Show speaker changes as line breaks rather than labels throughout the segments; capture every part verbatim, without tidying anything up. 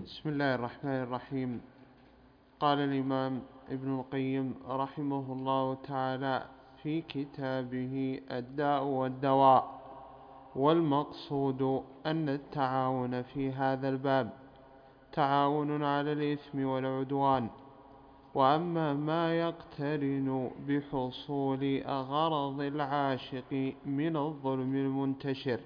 بسم الله الرحمن الرحيم. قال الإمام ابن القيم رحمه الله تعالى في كتابه الداء والدواء: والمقصود أن التعاون في هذا الباب تعاون على الإثم والعدوان. وأما ما يقترن بحصول غرض العاشق من الظلم المنتشر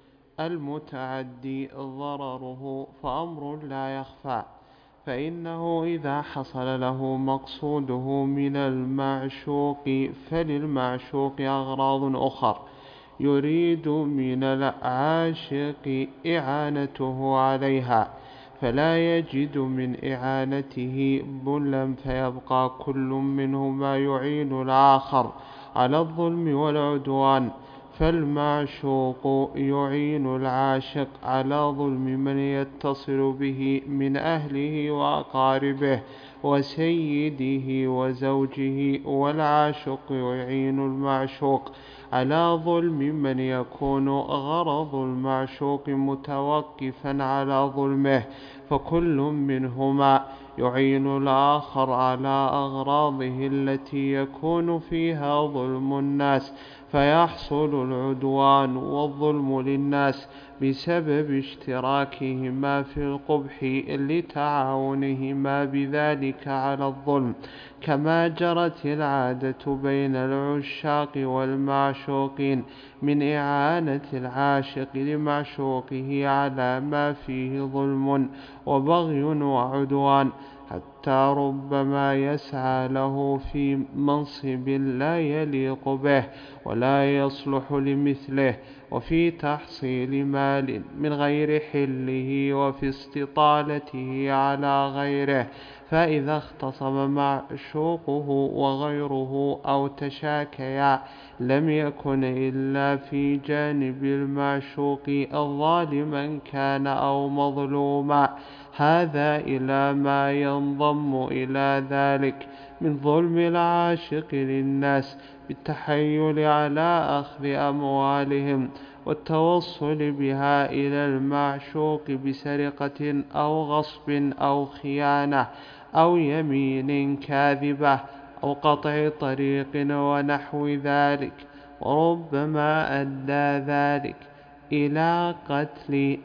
المتعدي ضرره فأمر لا يخفى، فإنه إذا حصل له مقصوده من المعشوق فللمعشوق أغراض أخر يريد من العاشق إعانته عليها، فلا يجد من إعانته بلا، فيبقى كل منهما يعين الآخر على الظلم والعدوان. فالمعشوق يعين العاشق على ظلم من يتصل به من أهله وأقاربه وسيده وزوجه، والعاشق يعين المعشوق على ظلم من يكون غرض المعشوق متوقفا على ظلمه، فكل منهما يعين الآخر على أغراضه التي يكون فيها ظلم الناس، فيحصل العدوان والظلم للناس بسبب اشتراكهما في القبح لتعاونهما بذلك على الظلم، كما جرت العادة بين العشاق والمعشوقين من إعانة العاشق لمعشوقه على ما فيه ظلم وبغي وعدوان، حتى ربما يسعى له في منصب لا يليق به ولا يصلح لمثله، وفي تحصيل مال من غير حله، وفي استطالته على غيره. فإذا اختصم معشوقه وغيره أو تشاكيا لم يكن إلا في جانب المعشوق ظالما كان أو مظلوما، هذا إلى ما ينضم إلى ذلك من ظلم العاشق للناس بالتحيل على أخذ أموالهم والتوصل بها إلى المعشوق بسرقة أو غصب أو خيانة أو يمين كاذبة أو قطع طريق ونحو ذلك. وربما أدى ذلك إلى قتل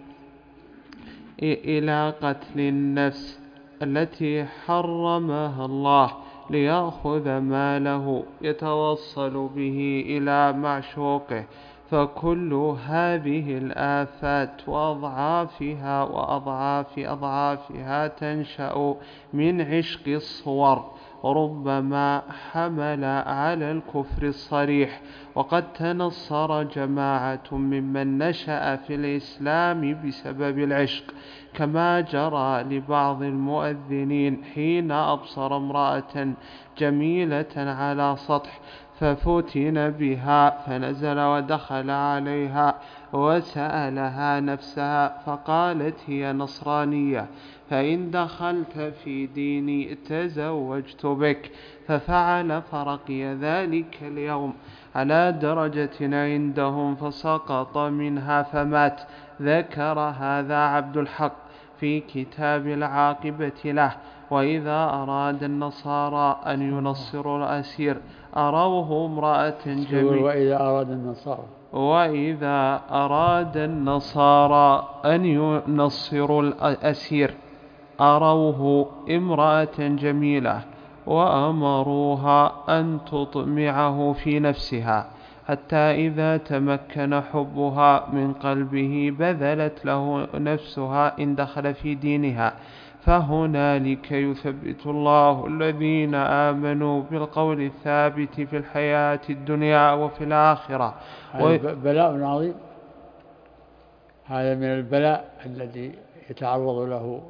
إلى قتل النفس التي حرمها الله ليأخذ ماله يتوصل به إلى معشوقه. فكل هذه الآفات وأضعافها وأضعاف أضعافها تنشأ من عشق الصور، وربما حمل على الكفر الصريح. وقد تنصر جماعة ممن نشأ في الإسلام بسبب العشق، كما جرى لبعض المؤذنين حين أبصر امرأة جميلة على سطح ففتن بها، فنزل ودخل عليها وسألها نفسها فقالت هي نصرانية، فإن دخلت في ديني تزوجت بك. ففعل فرقي ذلك اليوم على درجة عندهم فسقط منها فمات. ذكر هذا عبد الحق في كتاب العاقبة له. وإذا أراد النصارى أن ينصروا الأسير أروه امرأة جميلة
وإذا أراد النصارى
وإذا أراد النصارى أن ينصروا الأسير أروه امرأة جميلة وأمروها أن تطمعه في نفسها، حتى إذا تمكن حبها من قلبه بذلت له نفسها إن دخل في دينها. فهنالك يثبت الله الذين آمنوا بالقول الثابت في الحياة الدنيا وفي الآخرة.
هذا بلاء عظيم، هذا من البلاء الذي يتعرض له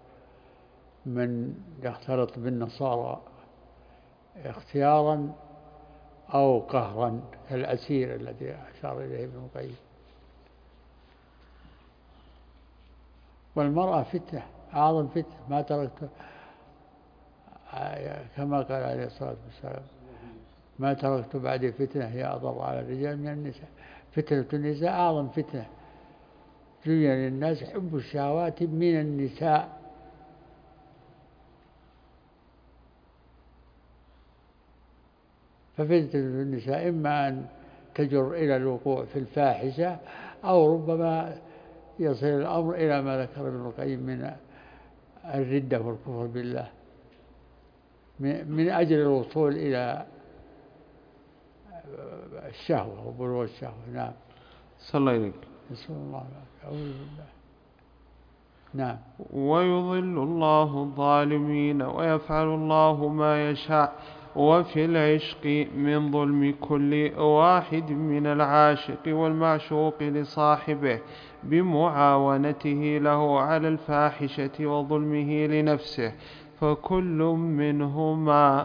من يختلط بالنصارى اختيارا أو قهرا كالأسير الذي أشار إليه ابن القيم. والمرأة فتنة، أعظم فتنة ما تركت، كما قال عليه الصلاة والسلام: ما تركت بعد فتنة هي أضر على الرجال من النساء. فتنة النساء أعظم فتنة. زين للناس حب الشهوات من النساء ففتنة النساء إما أن تجر إلى الوقوع في الفاحشة، أو ربما يصل الأمر إلى ما ذكر ابن القيم من الردة والكفر بالله من أجل الوصول إلى الشهوة وبلوغ الشهوة. نعم.
صلى الله عليه
نسأل الله العافية. أعوذ بالله. نعم.
ويضل الله الظالمين ويفعل الله ما يشاء. وفي العشق من ظلم كل واحد من العاشق والمعشوق لصاحبه بمعاونته له على الفاحشة وظلمه لنفسه، فكل منهما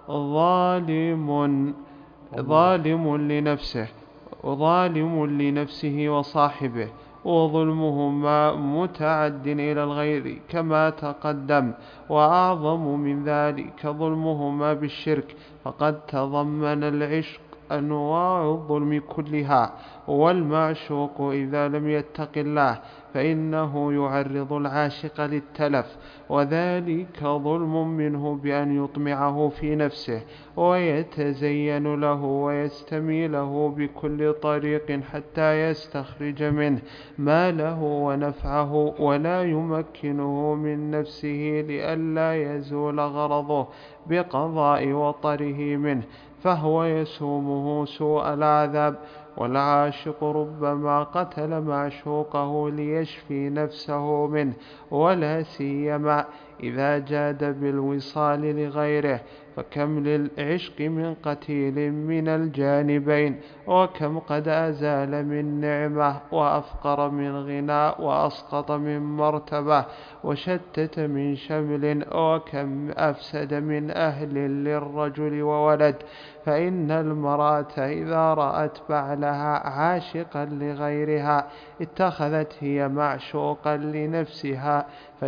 ظالم ظالم لنفسه ظالم لنفسه وصاحبه، وظلمهما متعد إلى الغير كما تقدم. وأعظم من ذلك ظلمهما بالشرك، فقد تضمن العشق أنواع الظلم كلها، والمعشوق إذا لم يتق الله فإنه يعرض العاشق للتلف، وذلك ظلم منه بأن يطمعه في نفسه ويتزين له ويستميله بكل طريق حتى يستخرج منه ما له ونفعه، ولا يمكنه من نفسه لئلا يزول غرضه بقضاء وطره منه، فهو يسومه سوء العذاب. والعاشق ربما قتل معشوقه ليشفي نفسه منه، ولا سيما إذا جاد بالوصال لغيره، فكم للعشق من قتيل من الجانبين، وكم قد أزال من نعمة وأفقر من غنى وأسقط من مرتبة وشتت من شمل، وكم أفسد من أهل للرجل وولد. فإن المرأة إذا رأت بعلها عاشقا لغيرها اتخذت هي معشوقا لنفسها،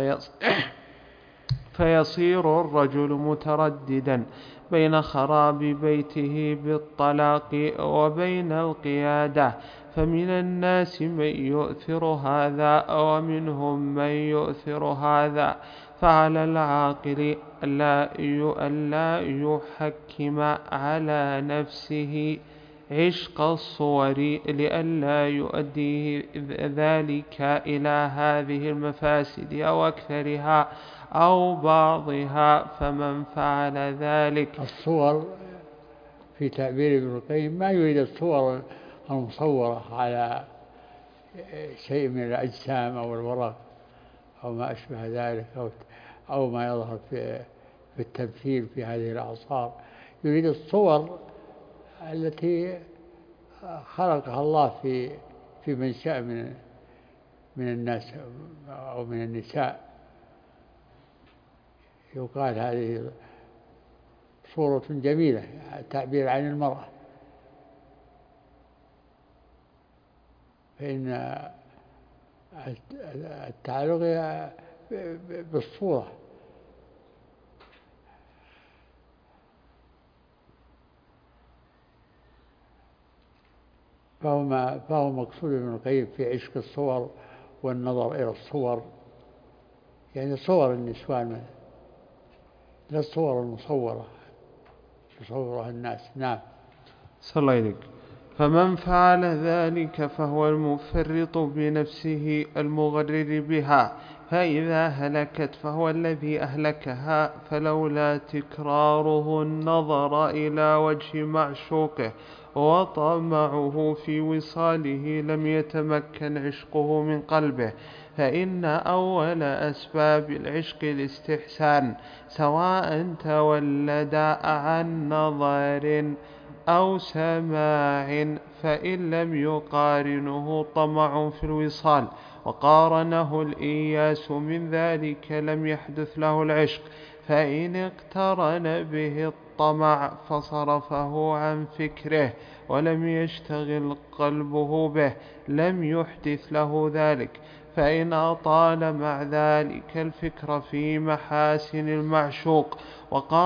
فيصير الرجل مترددا بين خراب بيته بالطلاق وبين القيادة، فمن الناس من يؤثر هذا ومنهم من يؤثر هذا. فعلى العاقل ألا يحكم على نفسه عشق الصور لئلا يؤديه ذلك إلى هذه المفاسد أو أكثرها أو بعضها، فمن فعل ذلك.
الصور في تعبير ابن القيم ما يريد الصور المصورة على شيء من الأجسام أو الورق أو ما أشبه ذلك أو أو ما يظهر في في التمثيل في هذه الأعصار، يريد الصور التي خلقها الله في في من شاء من من الناس أو من النساء، يقال هذه صورة جميلة، تعبير عن المرأة، فإن التعلق بالصورة. فهو, فهو مقصود ابن القيم في عشق الصور والنظر إلى الصور، يعني صور النسوان مثلا، لا الصور المصورة يصورها الناس. نعم.
صلى الله عليه. فمن فعل ذلك فهو المفرط بنفسه المغرر بها، فإذا هلكت فهو الذي أهلكها، فلولا تكراره النظر إلى وجه معشوقه وطمعه في وصاله لم يتمكن عشقه من قلبه. فإن أول أسباب العشق الاستحسان، سواء تولد عن نظر أو سماع، فإن لم يقارنه طمع في الوصال وقارنه الإياس من ذلك لم يحدث له العشق. فإن اقترن به الطمع فصرفه عن فكره ولم يشتغل قلبه به لم يحدث له ذلك. فإن أطال مع ذلك الفكر في محاسن المعشوق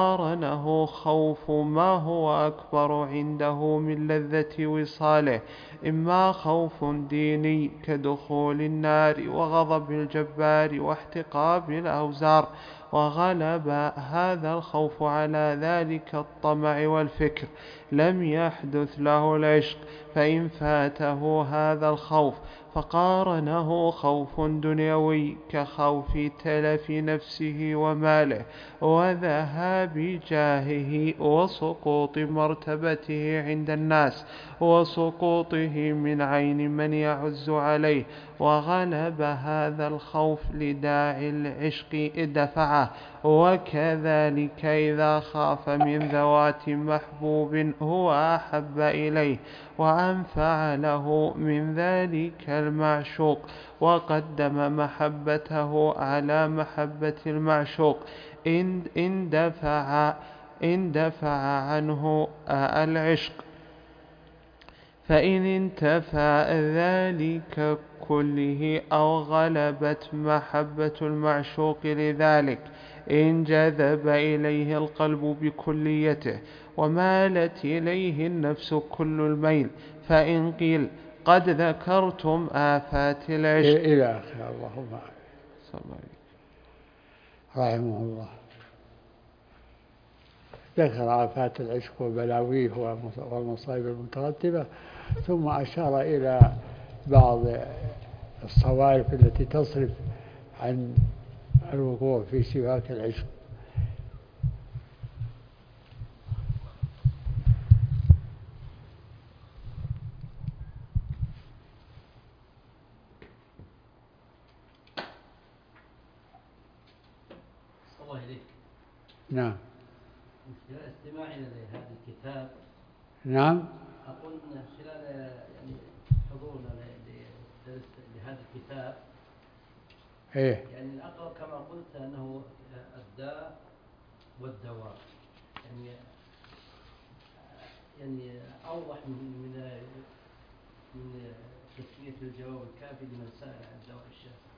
وقارنه خوف ما هو أكبر عنده من لذة وصاله إما خوف ديني كدخول النار وغضب الجبار واحتقاب الأوزار، وغلب هذا الخوف على ذلك الطمع والفكر لم يحدث له العشق، فإن فاته هذا الخوف فقارنه خوف دنيوي كخوف تلف نفسه وماله وذهاب جاهه وسقوط مرتبته عند الناس وسقوطه من عين من يعز عليه، وغلب هذا الخوف لداعي العشق دفعه. وكذلك إذا خاف من ذوات محبوب هو أحب إليه وأنفع له من ذلك المعشوق وقدم محبته على محبة المعشوق إن إن دفع إن دفع عنه العشق، فإن انتفى ذلك كله أو غلبت محبة المعشوق لذلك انجذب إليه القلب بكليته ومالت إليه النفس كل الميل. فإن قيل قد ذكرتم آفات العشق
إلى آخر. اللهم رحمه الله ذكر آفات العشق وبلاويه والمصائب المترتبة، ثم أشار إلى بعض الصوارف التي تصرف عن الوقوع في سباك العشق.
الله إليك.
نعم.
من خلال استماعنا لهذا الكتاب.
نعم.
أقول من خلال يعني حضورنا لدرس لهذا الكتاب.
إيه.
يعني الأقرب كما قلت أنه الداء والدواء. يعني يعني أوضح من من من تسمية الجواب الكافي لمن سأل عن دواء الشافي.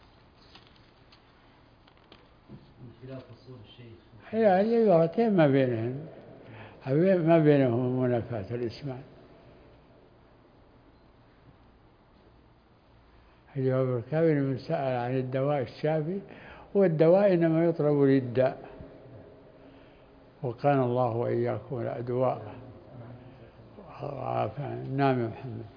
من خلال فصول الشيخ.
هي العبارتين ما بينهم ما بينهم منافاة الإسماع. الجواب الكافي لمن سأل عن الدواء الشافي، والدواء إنما يطلب للداء، وكان الله وإياكم الأدواء. نعم يا محمد.